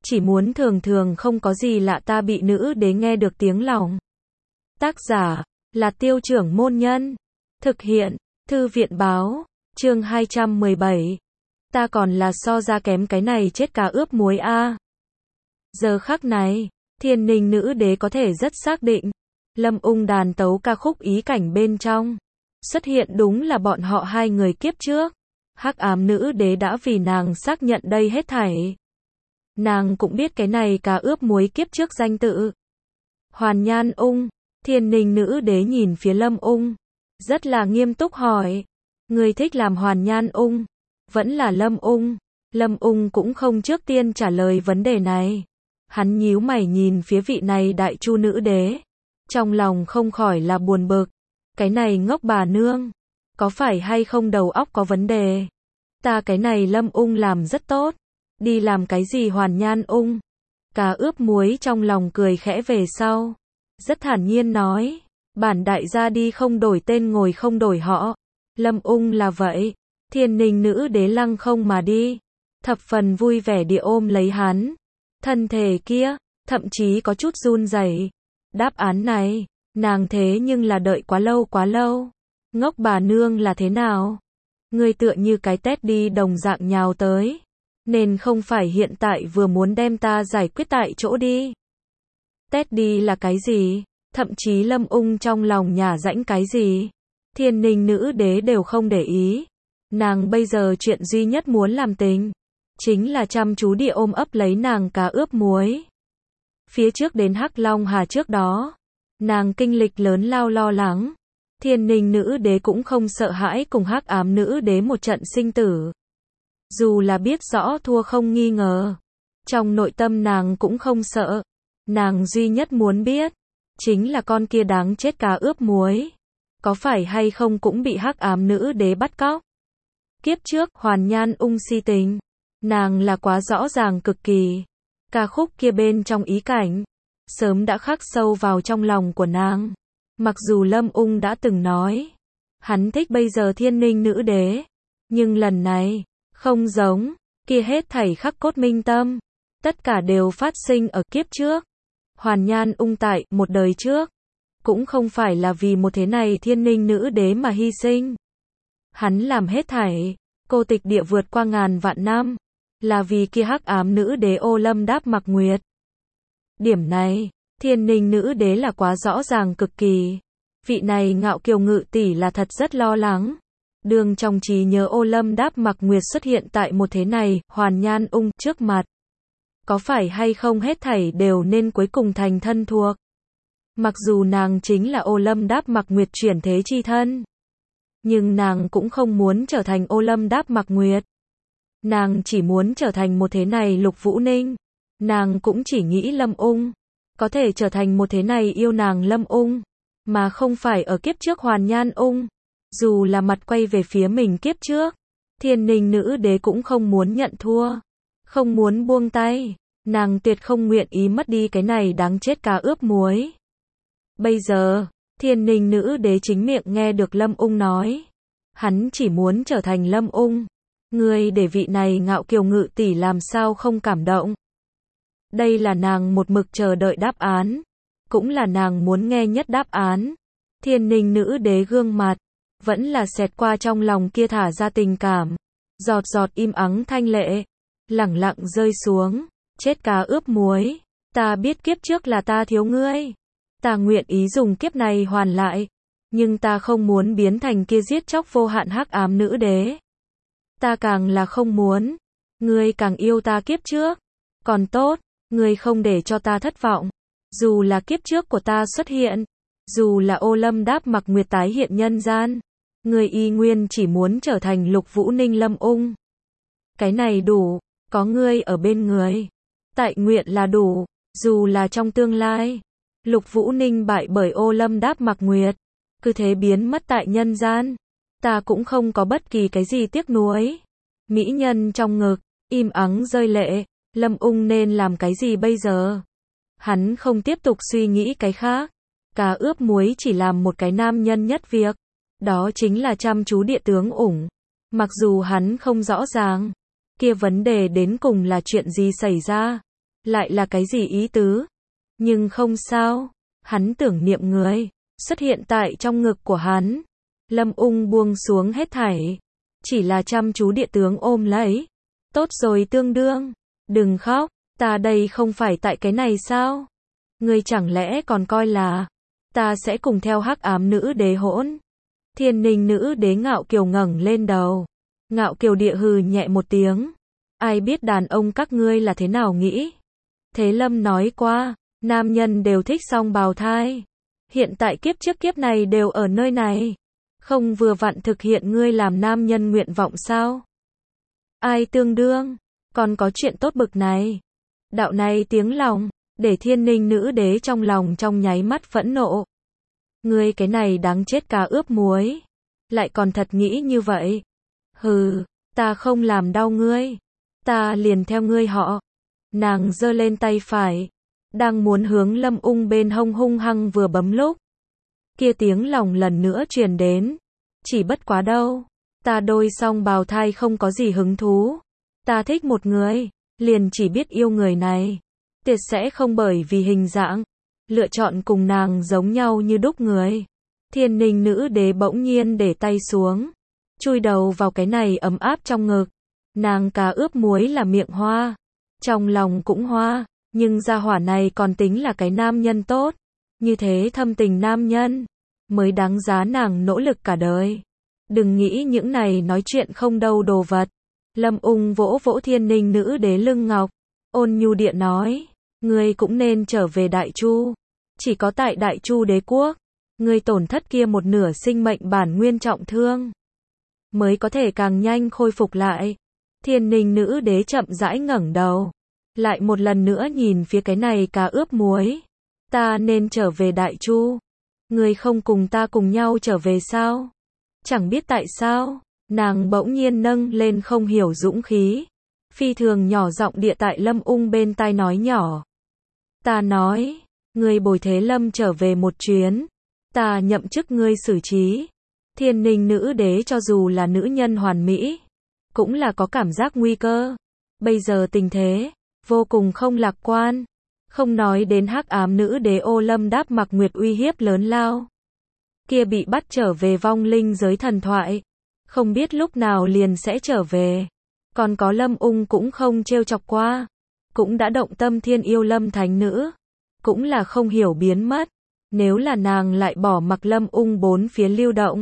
chỉ muốn thường thường không có gì lạ ta bị nữ đế nghe được tiếng lòng. Tác giả là Tiêu Trưởng Môn Nhân. Thực hiện Thư viện Báo. Chương 217. Ta còn là so ra kém cái này chết cá ướp muối a. Giờ khắc này, Thiên Ninh nữ đế có thể rất xác định, Lâm Ung đàn tấu ca khúc ý cảnh bên trong xuất hiện đúng là bọn họ hai người kiếp trước. Hắc ám nữ đế đã vì nàng xác nhận đây hết thảy. Nàng cũng biết cái này cá ướp muối kiếp trước danh tự. Hoàn Nhan Ung. Thiên Ninh nữ đế nhìn phía Lâm Ung, rất là nghiêm túc hỏi, người thích làm Hoàn Nhan Ung, vẫn là Lâm Ung? Lâm Ung cũng không trước tiên trả lời vấn đề này. Hắn nhíu mày nhìn phía vị này đại chu nữ đế, trong lòng không khỏi là buồn bực. Cái này ngốc bà nương, có phải hay không đầu óc có vấn đề? Ta cái này Lâm Ung làm rất tốt, đi làm cái gì Hoàn Nhan Ung? Cá ướp muối trong lòng cười khẽ về sau, rất thản nhiên nói, bản đại gia đi không đổi tên ngồi không đổi họ. Lâm Ung là vậy. Thiên Ninh nữ đế lăng không mà đi, thập phần vui vẻ địa ôm lấy hắn. Thân thể kia, thậm chí có chút run rẩy. Đáp án này, nàng thế nhưng là đợi quá lâu quá lâu. Ngốc bà nương là thế nào? Ngươi tựa như cái tét đi đồng dạng nhào tới. Nên không phải hiện tại vừa muốn đem ta giải quyết tại chỗ đi. Tét đi là cái gì? Thậm chí Lâm Ung trong lòng nhả rãnh cái gì? Thiên Ninh nữ đế đều không để ý. Nàng bây giờ chuyện duy nhất muốn làm tình, chính là chăm chú địa ôm ấp lấy nàng cá ướp muối. Phía trước đến Hắc Long Hà trước đó, nàng kinh lịch lớn lao lo lắng. Thiên Ninh nữ đế cũng không sợ hãi cùng Hắc ám nữ đế một trận sinh tử. Dù là biết rõ thua không nghi ngờ, trong nội tâm nàng cũng không sợ. Nàng duy nhất muốn biết, chính là con kia đáng chết cá ướp muối, có phải hay không cũng bị Hắc ám nữ đế bắt cóc. Kiếp trước, Hoàn Nhan Ung si tình, nàng là quá rõ ràng cực kỳ. Ca khúc kia bên trong ý cảnh, sớm đã khắc sâu vào trong lòng của nàng. Mặc dù Lâm Ung đã từng nói, hắn thích bây giờ Thiên Ninh nữ đế, nhưng lần này, không giống, kia hết thảy khắc cốt minh tâm. Tất cả đều phát sinh ở kiếp trước. Hoàn Nhan Ung tại một đời trước, cũng không phải là vì một thế này Thiên Ninh nữ đế mà hy sinh. Hắn làm hết thảy, cô tịch địa vượt qua ngàn vạn năm, là vì kia hắc ám nữ đế Ô Lâm Đáp Mặc Nguyệt. Điểm này, Thiên Ninh nữ đế là quá rõ ràng cực kỳ. Vị này ngạo kiều ngự tỷ là thật rất lo lắng. Đường trong trí nhớ Ô Lâm Đáp Mặc Nguyệt xuất hiện tại một thế này, Hoàn Nhan Ung trước mặt. Có phải hay không hết thảy đều nên cuối cùng thành thân thuộc. Mặc dù nàng chính là Ô Lâm Đáp Mặc Nguyệt chuyển thế chi thân, nhưng nàng cũng không muốn trở thành Ô Lâm Đáp Mặc Nguyệt. Nàng chỉ muốn trở thành một thế này Lục Vũ Ninh. Nàng cũng chỉ nghĩ Lâm Ung có thể trở thành một thế này yêu nàng Lâm Ung, mà không phải ở kiếp trước Hoàn Nhan Ung. Dù là mặt quay về phía mình kiếp trước, Thiên Ninh nữ đế cũng không muốn nhận thua, không muốn buông tay. Nàng tuyệt không nguyện ý mất đi cái này đáng chết cá ướp muối. Bây giờ, Thiên Ninh nữ đế chính miệng nghe được Lâm Ung nói, hắn chỉ muốn trở thành Lâm Ung. Ngươi để vị này ngạo kiều ngự tỷ làm sao không cảm động. Đây là nàng một mực chờ đợi đáp án, cũng là nàng muốn nghe nhất đáp án. Thiên Ninh nữ đế gương mặt, vẫn là xẹt qua trong lòng kia thả ra tình cảm. Giọt giọt im ắng thanh lệ, lẳng lặng rơi xuống. Chết cá ướp muối, ta biết kiếp trước là ta thiếu ngươi. Ta nguyện ý dùng kiếp này hoàn lại, nhưng ta không muốn biến thành kia giết chóc vô hạn hắc ám nữ đế. Ta càng là không muốn, ngươi càng yêu ta kiếp trước. Còn tốt, ngươi không để cho ta thất vọng. Dù là kiếp trước của ta xuất hiện, dù là Ô Lâm Đáp Mặc Nguyệt tái hiện nhân gian, ngươi y nguyên chỉ muốn trở thành Lục Vũ Ninh Lâm Ung. Cái này đủ, có ngươi ở bên người, tại nguyện là đủ. Dù là trong tương lai, Lục Vũ Ninh bại bởi Ô Lâm Đáp Mặc Nguyệt, cứ thế biến mất tại nhân gian, ta cũng không có bất kỳ cái gì tiếc nuối. Mỹ nhân trong ngực, im ắng rơi lệ. Lâm Ung nên làm cái gì bây giờ? Hắn không tiếp tục suy nghĩ cái khác. Cá ướp muối chỉ làm một cái nam nhân nhất việc, đó chính là chăm chú địa tướng ủng. Mặc dù hắn không rõ ràng kia vấn đề đến cùng là chuyện gì xảy ra, lại là cái gì ý tứ? Nhưng không sao, hắn tưởng niệm người, xuất hiện tại trong ngực của hắn. Lâm Ung buông xuống hết thảy, chỉ là chăm chú địa tướng ôm lấy. Tốt rồi tương đương, đừng khóc, ta đây không phải tại cái này sao? Ngươi chẳng lẽ còn coi là ta sẽ cùng theo hắc ám nữ đế hỗn? Thiên Ninh nữ đế ngạo kiều ngẩng lên đầu, ngạo kiều địa hừ nhẹ một tiếng. Ai biết đàn ông các ngươi là thế nào nghĩ? Thế Lâm nói qua, nam nhân đều thích song bào thai. Hiện tại kiếp trước kiếp này đều ở nơi này. Không vừa vặn thực hiện ngươi làm nam nhân nguyện vọng sao? Ai tương đương, còn có chuyện tốt bực này. Đạo này tiếng lòng, để Thiên Ninh nữ đế trong lòng trong nháy mắt phẫn nộ. Ngươi cái này đáng chết cá ướp muối. Lại còn thật nghĩ như vậy. Hừ, ta không làm đau ngươi. Ta liền theo ngươi họ. Nàng giơ lên tay phải, đang muốn hướng Lâm Ung bên hông hung hăng vừa bấm lúc. Kia tiếng lòng lần nữa truyền đến. Chỉ bất quá đâu. Ta đôi song bào thai không có gì hứng thú. Ta thích một người, liền chỉ biết yêu người này. Tuyệt sẽ không bởi vì hình dạng, lựa chọn cùng nàng giống nhau như đúc người. Thiên Ninh nữ đế bỗng nhiên để tay xuống, chui đầu vào cái này ấm áp trong ngực. Nàng cá ướp muối là miệng hoa, trong lòng cũng hoa, nhưng gia hỏa này còn tính là cái nam nhân tốt. Như thế thâm tình nam nhân, mới đáng giá nàng nỗ lực cả đời. Đừng nghĩ những này nói chuyện không đâu đồ vật. Lâm Ung vỗ vỗ Thiên Ninh nữ đế lưng ngọc, ôn nhu địa nói, ngươi cũng nên trở về Đại Chu. Chỉ có tại Đại Chu đế quốc, ngươi tổn thất kia một nửa sinh mệnh bản nguyên trọng thương, mới có thể càng nhanh khôi phục lại. Thiên Ninh nữ đế chậm rãi ngẩng đầu, lại một lần nữa nhìn phía cái này cá ướp muối. Ta nên trở về Đại Chu. Ngươi không cùng ta cùng nhau trở về sao? Chẳng biết tại sao, nàng bỗng nhiên nâng lên không hiểu dũng khí. Phi thường nhỏ giọng địa tại Lâm Ung bên tai nói nhỏ. Ta nói, ngươi bồi Thế Lâm trở về một chuyến. Ta nhậm chức ngươi xử trí. Thiên Ninh nữ đế cho dù là nữ nhân hoàn mỹ, cũng là có cảm giác nguy cơ. Bây giờ tình thế, vô cùng không lạc quan. Không nói đến hắc ám nữ đế Ô Lâm Đáp Mặc Nguyệt uy hiếp lớn lao. Kia bị bắt trở về vong linh giới thần thoại. Không biết lúc nào liền sẽ trở về. Còn có Lâm Ung cũng không trêu chọc qua. Cũng đã động tâm thiên yêu Lâm thánh nữ. Cũng là không hiểu biến mất. Nếu là nàng lại bỏ mặc Lâm Ung bốn phía lưu động,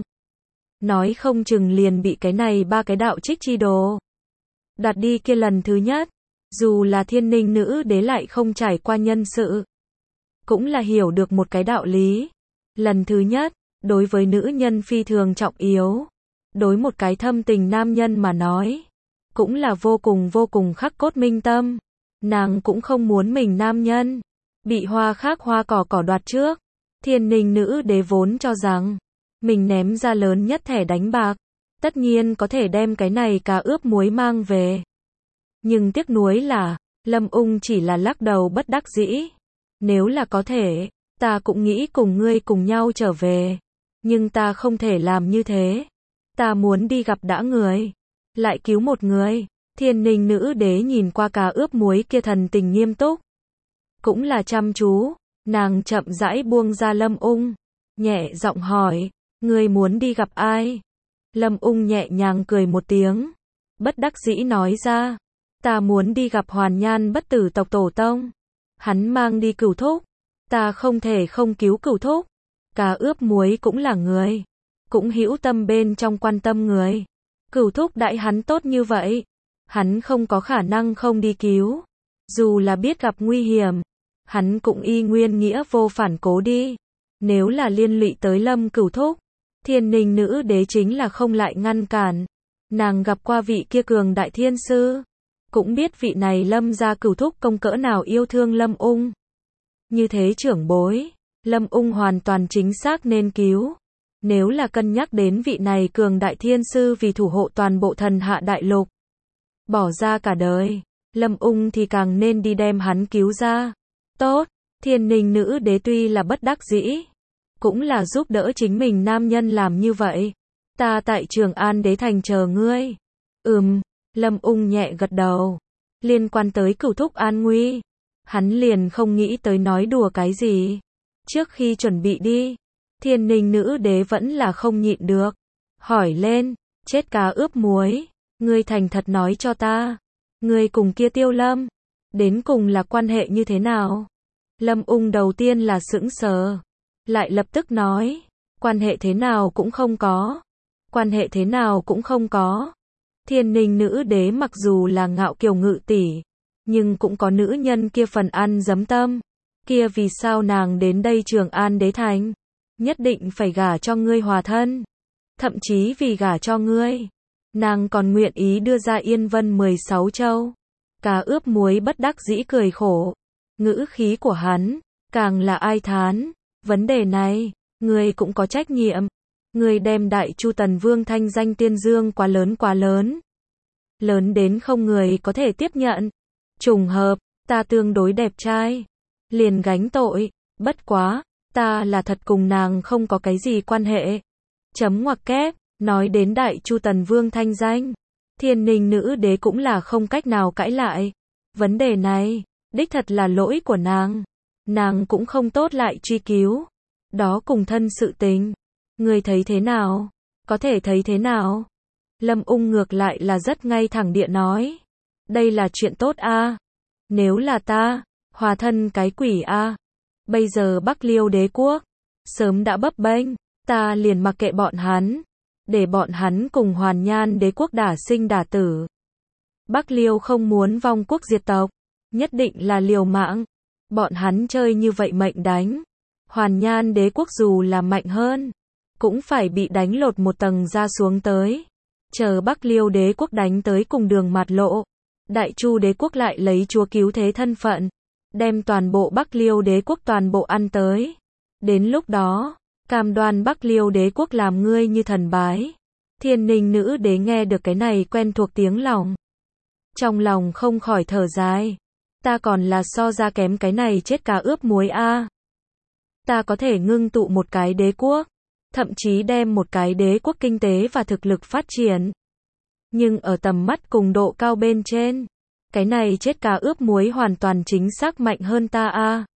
nói không chừng liền bị cái này ba cái đạo trích chi đồ đặt đi kia lần thứ nhất. Dù là Thiên Ninh nữ đế lại không trải qua nhân sự, cũng là hiểu được một cái đạo lý. Lần thứ nhất, đối với nữ nhân phi thường trọng yếu. Đối một cái thâm tình nam nhân mà nói, cũng là vô cùng khắc cốt minh tâm. Nàng cũng không muốn mình nam nhân bị hoa khác hoa cỏ đoạt trước. Thiên Ninh nữ đế vốn cho rằng mình ném ra lớn nhất thẻ đánh bạc, tất nhiên có thể đem cái này cá ướp muối mang về. Nhưng tiếc nuối là, Lâm Ung chỉ là lắc đầu bất đắc dĩ. Nếu là có thể, ta cũng nghĩ cùng ngươi cùng nhau trở về. Nhưng ta không thể làm như thế. Ta muốn đi gặp đã người, lại cứu một người. Thiên Ninh nữ đế nhìn qua cá ướp muối kia thần tình nghiêm túc, cũng là chăm chú. Nàng chậm rãi buông ra Lâm Ung, nhẹ giọng hỏi, ngươi muốn đi gặp ai? Lâm Ung nhẹ nhàng cười một tiếng, bất đắc dĩ nói ra, ta muốn đi gặp Hoàn Nhan bất tử tộc tổ tông. Hắn mang đi Cửu Thúc, ta không thể không cứu Cửu Thúc. Cá ướp muối cũng là người, cũng hữu tâm bên trong quan tâm người. Cửu Thúc đãi hắn tốt như vậy, hắn không có khả năng không đi cứu. Dù là biết gặp nguy hiểm, hắn cũng y nguyên nghĩa vô phản cố đi. Nếu là liên lụy tới Lâm Cửu Thúc, Thiên Ninh nữ đế chính là không lại ngăn cản. Nàng gặp qua vị kia cường đại thiên sư, cũng biết vị này Lâm gia Cửu Thúc công cỡ nào yêu thương Lâm Ung. Như thế trưởng bối, Lâm Ung hoàn toàn chính xác nên cứu. Nếu là cân nhắc đến vị này cường đại thiên sư vì thủ hộ toàn bộ thần hạ đại lục, bỏ ra cả đời, Lâm Ung thì càng nên đi đem hắn cứu ra. Tốt, Thiên Ninh nữ đế tuy là bất đắc dĩ, cũng là giúp đỡ chính mình nam nhân làm như vậy. Ta tại Trường An đế thành chờ ngươi. Lâm Ung nhẹ gật đầu. Liên quan tới Cửu Thúc an nguy, Hắn liền không nghĩ tới nói đùa cái gì. Trước khi chuẩn bị đi, Thiên Ninh nữ đế vẫn là không nhịn được. Hỏi lên, chết cá ướp muối, ngươi thành thật nói cho ta. Ngươi cùng kia Tiêu Lâm, đến cùng là quan hệ như thế nào? Lâm Ung đầu tiên là sững sờ, lại lập tức nói, quan hệ thế nào cũng không có. Quan hệ thế nào cũng không có. Thiên Ninh nữ đế mặc dù là ngạo kiều ngự tỷ, nhưng cũng có nữ nhân kia phần ăn dấm tâm. Kia vì sao nàng đến đây Trường An đế thành, nhất định phải gả cho ngươi hòa thân. Thậm chí vì gả cho ngươi, nàng còn nguyện ý đưa ra Yên Vân 16 châu. Cá ướp muối bất đắc dĩ cười khổ. Ngữ khí của hắn, càng là ai thán. Vấn đề này, ngươi cũng có trách nhiệm. Ngươi đem Đại Chu Tần Vương thanh danh tiên dương quá lớn quá lớn. Lớn đến không người có thể tiếp nhận. Trùng hợp, ta tương đối đẹp trai. Liền gánh tội. Bất quá, ta là thật cùng nàng không có cái gì quan hệ. Chấm ngoặc kép, nói đến Đại Chu Tần Vương thanh danh. Thiên Ninh nữ đế cũng là không cách nào cãi lại. Vấn đề này, đích thật là lỗi của nàng. Nàng cũng không tốt lại truy cứu. Đó cùng thân sự tình. Ngươi thấy thế nào? Có thể thấy thế nào? Lâm Ung ngược lại là rất ngay thẳng địa nói. Đây là chuyện tốt a. Nếu là ta, hòa thân cái quỷ a. Bây giờ Bắc Liêu đế quốc, sớm đã bấp bênh, ta liền mặc kệ bọn hắn. Để bọn hắn cùng Hoàn Nhan đế quốc đả sinh đả tử. Bắc Liêu không muốn vong quốc diệt tộc, nhất định là liều mạng. Bọn hắn chơi như vậy mệnh đánh. Hoàn Nhan đế quốc dù là mạnh hơn, cũng phải bị đánh lột một tầng ra xuống tới. Chờ Bắc Liêu đế quốc đánh tới cùng đường mạt lộ, Đại Chu đế quốc lại lấy chúa cứu thế thân phận, đem toàn bộ Bắc Liêu đế quốc toàn bộ ăn tới. Đến lúc đó, cam đoan Bắc Liêu đế quốc làm ngươi như thần bái. Thiên Ninh nữ đế nghe được cái này quen thuộc tiếng lòng. Trong lòng không khỏi thở dài. Ta còn là so ra kém cái này chết cá ướp muối a. Ta có thể ngưng tụ một cái đế quốc, thậm chí đem một cái đế quốc kinh tế và thực lực phát triển. Nhưng ở tầm mắt cùng độ cao bên trên, cái này chết cá ướp muối hoàn toàn chính xác mạnh hơn ta a.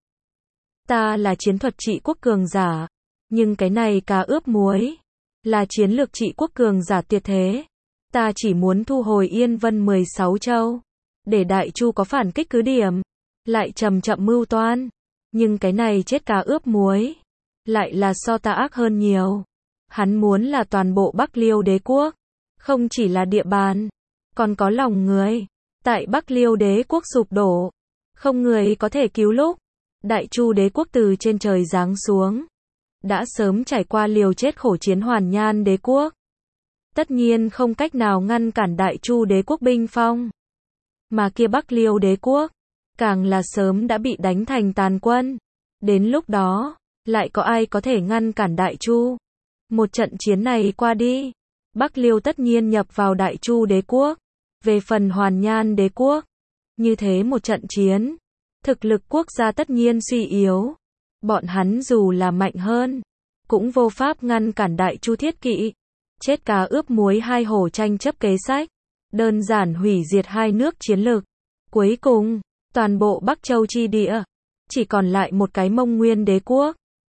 Ta là chiến thuật trị quốc cường giả, nhưng cái này cá ướp muối là chiến lược trị quốc cường giả tuyệt thế. Ta chỉ muốn thu hồi Yên Vân 16 châu, để Đại Chu có phản kích cứ điểm, lại chậm chậm mưu toan. Nhưng cái này chết cá ướp muối lại là so ta ác hơn nhiều. Hắn muốn là toàn bộ Bắc Liêu đế quốc, không chỉ là địa bàn, còn có lòng người. Tại Bắc Liêu đế quốc sụp đổ, không người có thể cứu lúc Đại Chu đế quốc từ trên trời giáng xuống, đã sớm trải qua liều chết khổ chiến Hoàn Nhan đế quốc. Tất nhiên không cách nào ngăn cản Đại Chu đế quốc binh phong. Mà kia Bắc Liêu đế quốc, càng là sớm đã bị đánh thành tàn quân. Đến lúc đó, lại có ai có thể ngăn cản Đại Chu? Một trận chiến này qua đi, Bắc Liêu tất nhiên nhập vào Đại Chu đế quốc. Về phần Hoàn Nhan đế quốc, như thế một trận chiến, thực lực quốc gia tất nhiên suy yếu. Bọn hắn dù là mạnh hơn, cũng vô pháp ngăn cản Đại Chu thiết kỵ. Chết cá ướp muối hai hổ tranh chấp kế sách, đơn giản hủy diệt hai nước chiến lược. Cuối cùng, toàn bộ Bắc Châu chi địa, chỉ còn lại một cái Mông Nguyên đế quốc.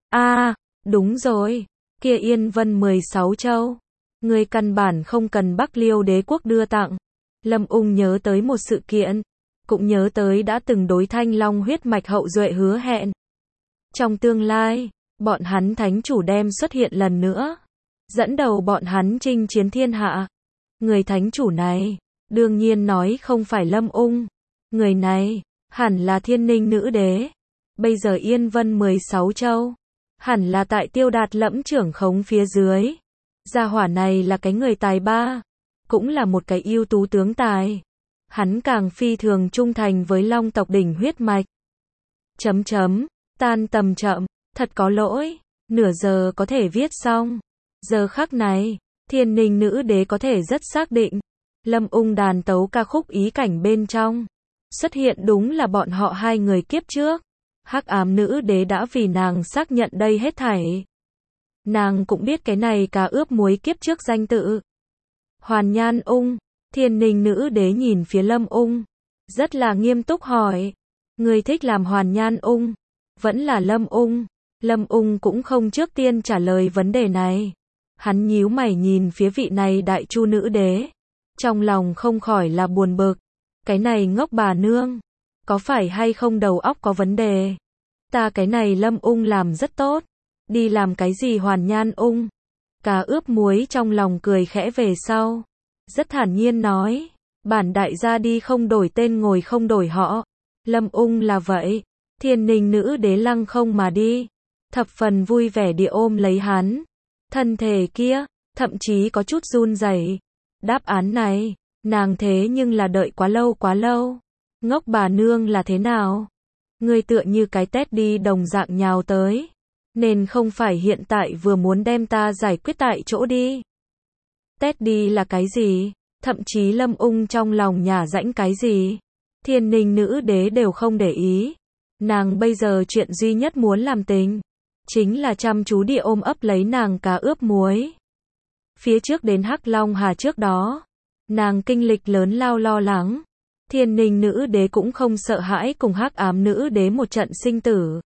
Đúng rồi, kia Yên Vân 16 châu, người căn bản không cần Bắc Liêu đế quốc đưa tặng. Lâm Ung nhớ tới một sự kiện, cũng nhớ tới đã từng đối Thanh Long huyết mạch hậu duệ hứa hẹn. Trong tương lai, bọn hắn thánh chủ đem xuất hiện lần nữa, dẫn đầu bọn hắn chinh chiến thiên hạ. Người thánh chủ này, đương nhiên nói không phải Lâm Ung. Người này, hẳn là Thiên Ninh nữ đế. Bây giờ Yên Vân 16 châu, hẳn là tại Tiêu Đạt Lẫm trưởng khống phía dưới. Gia hỏa này là cái người tài ba, cũng là một cái ưu tú tướng tài. Hắn càng phi thường trung thành với Long tộc đỉnh huyết mạch. Tan tầm chậm, thật có lỗi, nửa giờ có thể viết xong. Giờ khắc này, Thiên Ninh nữ đế có thể rất xác định, Lâm Ung đàn tấu ca khúc ý cảnh bên trong, xuất hiện đúng là bọn họ hai người kiếp trước. Hắc ám nữ đế đã vì nàng xác nhận đây hết thảy. Nàng cũng biết cái này cá ướp muối kiếp trước danh tự. Hoàn Nhan Ung. Thiên Ninh nữ đế nhìn phía Lâm Ung, rất là nghiêm túc hỏi, Ngươi thích làm Hoàn Nhan Ung, vẫn là Lâm Ung? Lâm Ung cũng không trước tiên trả lời vấn đề này. Hắn nhíu mày nhìn phía vị này đại chu nữ đế. Trong lòng không khỏi là buồn bực. Cái này ngốc bà nương, có phải hay không đầu óc có vấn đề? Ta cái này Lâm Ung làm rất tốt. Đi làm cái gì Hoàn Nhan Ung? Cá ướp muối trong lòng cười khẽ về sau. Rất thản nhiên nói. Bản đại gia đi không đổi tên ngồi không đổi họ. Lâm Ung là vậy. Thiên Ninh nữ đế lăng không mà đi. Thập phần vui vẻ địa ôm lấy hắn. Thân thể kia, thậm chí có chút run rẩy. Đáp án này, nàng thế nhưng là đợi quá lâu quá lâu. Ngốc bà nương là thế nào? Ngươi tựa như cái tét đi đồng dạng nhào tới. Nên không phải hiện tại vừa muốn đem ta giải quyết tại chỗ đi. Tét đi là cái gì? Thậm chí Lâm Ung trong lòng nhả rãnh cái gì? Thiên Ninh nữ đế đều không để ý. Nàng bây giờ chuyện duy nhất muốn làm tình chính là chăm chú địa ôm ấp lấy nàng cá ướp muối. Phía trước đến Hắc Long Hà trước đó, nàng kinh lịch lớn lao lo lắng. Thiên Ninh nữ đế cũng không sợ hãi cùng Hắc Ám nữ đế một trận sinh tử.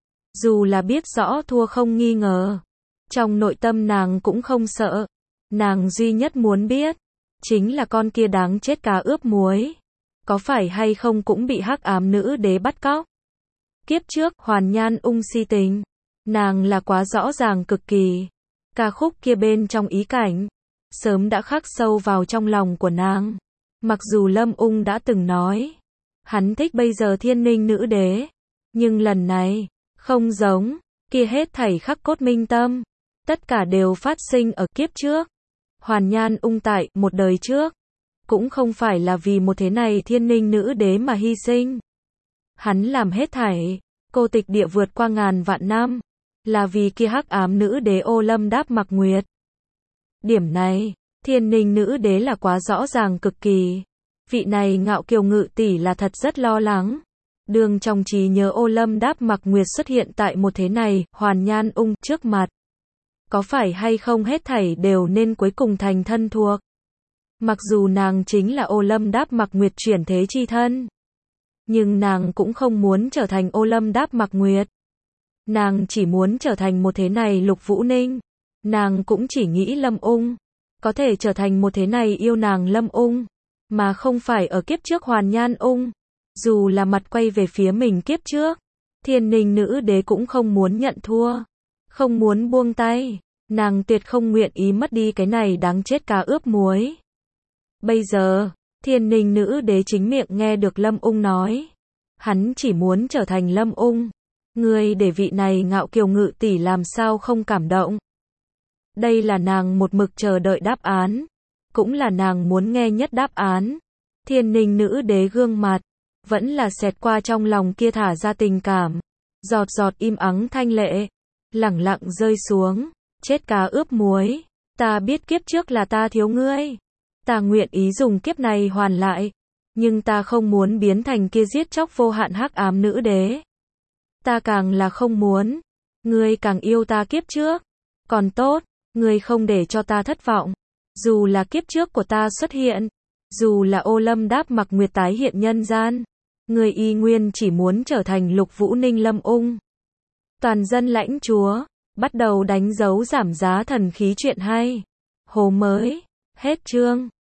Dù là biết rõ thua không nghi ngờ, trong nội tâm nàng cũng không sợ. Nàng duy nhất muốn biết chính là con kia đáng chết cá ướp muối, có phải hay không cũng bị Hắc Ám nữ đế bắt cóc. Kiếp trước, Hoàn Nhan Ung si tình, nàng là quá rõ ràng cực kỳ. Ca khúc kia bên trong ý cảnh, sớm đã khắc sâu vào trong lòng của nàng. Mặc dù Lâm Ung đã từng nói, hắn thích bây giờ Thiên Ninh nữ đế, nhưng lần này, không giống, kia hết thảy khắc cốt minh tâm. Tất cả đều phát sinh ở kiếp trước. Hoàn Nhan Ung tại một đời trước, cũng không phải là vì một thế này Thiên Ninh nữ đế mà hy sinh. Hắn làm hết thảy, cô tịch địa vượt qua ngàn vạn năm, là vì kia Hắc Ám nữ đế Ô Lâm Đáp Mặc Nguyệt. Điểm này, Thiên Ninh nữ đế là quá rõ ràng cực kỳ. Vị này ngạo kiều ngự tỷ là thật rất lo lắng. Đường trong trí nhớ Ô Lâm Đáp Mặc Nguyệt xuất hiện tại một thế này, Hoàn Nhan Ung trước mặt. Có phải hay không hết thảy đều nên cuối cùng thành thân thuộc. Mặc dù nàng chính là Ô Lâm Đáp Mặc Nguyệt chuyển thế chi thân, nhưng nàng cũng không muốn trở thành Ô Lâm Đáp Mặc Nguyệt. Nàng chỉ muốn trở thành một thế này Lục Vũ Ninh. Nàng cũng chỉ nghĩ Lâm Ung có thể trở thành một thế này yêu nàng Lâm Ung, mà không phải ở kiếp trước Hoàn Nhan Ung. Dù là mặt quay về phía mình kiếp trước, Thiên Ninh nữ đế cũng không muốn nhận thua, không muốn buông tay. Nàng tuyệt không nguyện ý mất đi cái này đáng chết cá ướp muối. Bây giờ, Thiên Ninh nữ đế chính miệng nghe được Lâm Ung nói, hắn chỉ muốn trở thành Lâm Ung. Ngươi để vị này ngạo kiều ngự tỷ làm sao không cảm động. Đây là nàng một mực chờ đợi đáp án, cũng là nàng muốn nghe nhất đáp án. Thiên Ninh nữ đế gương mặt vẫn là xẹt qua trong lòng kia thả ra tình cảm, giọt giọt im ắng thanh lệ lẳng lặng rơi xuống. Chết cá ướp muối, ta biết kiếp trước là ta thiếu ngươi, ta nguyện ý dùng kiếp này hoàn lại, nhưng ta không muốn biến thành kia giết chóc vô hạn Hắc Ám nữ đế. Ta càng là không muốn, ngươi càng yêu ta kiếp trước. Còn tốt, ngươi không để cho ta thất vọng. Dù là kiếp trước của ta xuất hiện, dù là Ô Lâm Đáp Mặc Nguyệt tái hiện nhân gian, ngươi y nguyên chỉ muốn trở thành Lục Vũ Ninh Lâm Ung. Toàn dân lãnh chúa bắt đầu đánh dấu giảm giá thần khí chuyện hay. Hồ mới, hết chương.